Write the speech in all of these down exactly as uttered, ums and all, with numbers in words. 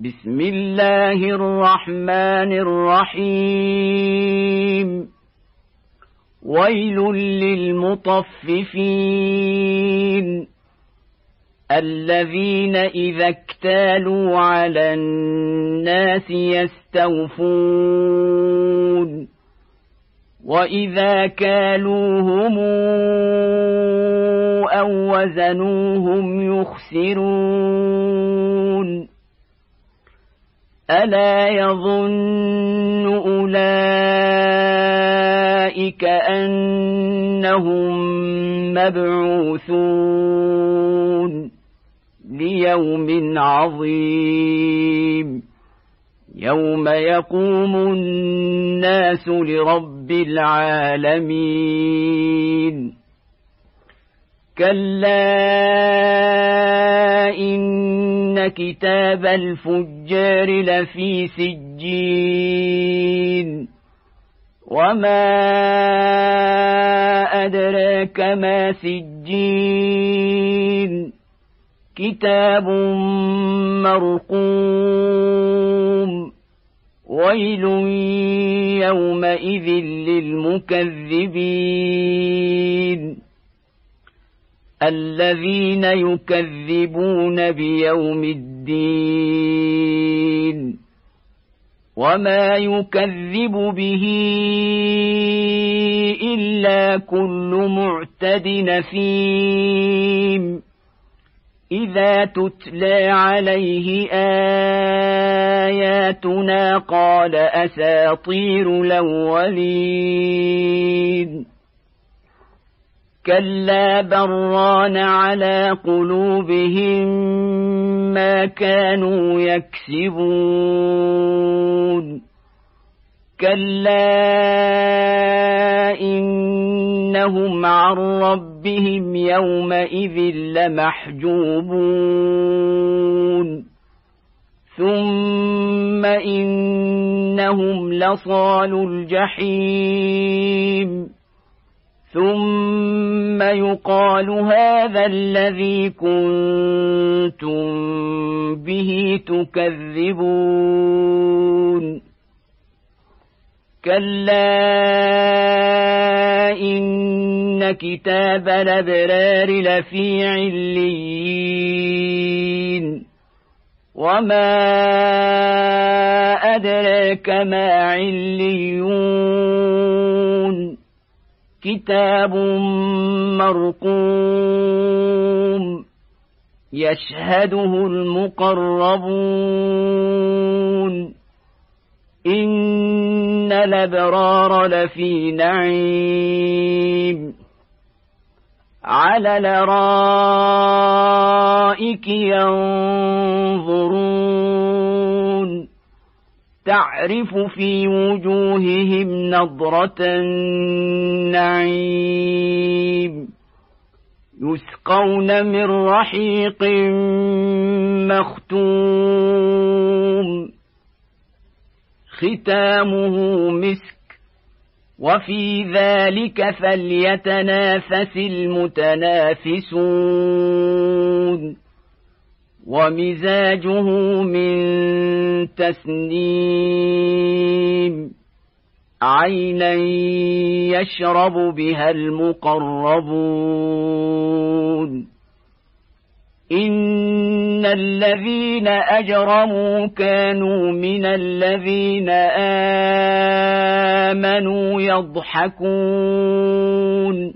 بسم الله الرحمن الرحيم ويل للمطففين الذين إذا اكتالوا على الناس يستوفون وإذا كالوهم أو وزنوهم يخسرون ألا يظن أولئك أنهم مبعوثون ليوم عظيم يوم يقوم الناس لرب العالمين كلا إن كتاب الفجار لفي سجين وما أدراك ما سجين كتاب مرقوم ويل يومئذ للمكذبين الذين يكذبون بيوم الدين وما يكذب به إلا كل معتد نثيم إذا تتلى عليه آياتنا قال أساطير الأولين كلا بران على قلوبهم ما كانوا يكسبون كلا إنهم عن ربهم يومئذ لمحجوبون ثم إنهم لصالو الجحيم ثم يقال هذا الذي كنتم به تكذبون كلا إن كتاب الأبرار لفي عليين وما أدراك ما عليون كتاب مرقوم يشهده المقربون إن الأبرار لفي نعيم على الأرائك ينظرون تعرف في وجوههم نضرة النعيم يسقون من رحيق مختوم ختامه مسك وفي ذلك فليتنافس المتنافسون ومزاجه من تسنيم عينا يشرب بها المقربون إن الذين أجرموا كانوا من الذين آمنوا يضحكون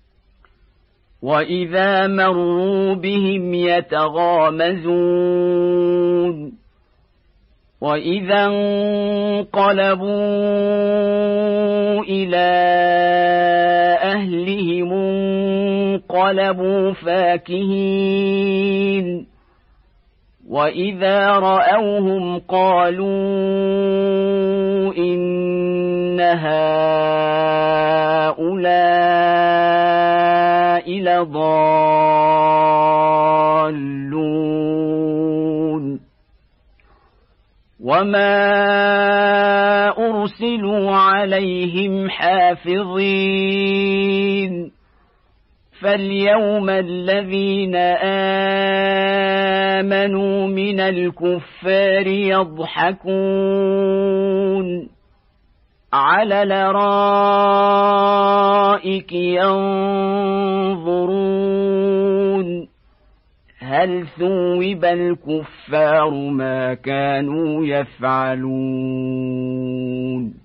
وإذا مروا بهم يتغامزون وإذا انقلبوا إلى أهلهم انقلبوا فاكهين وإذا رأوهم قالوا إن هؤلاء لضالون وما أرسلوا عليهم حافظين فاليوم الذين آمنوا من الكفار يضحكون على الأرائك ينظرون هل ثوب الكفار ما كانوا يفعلون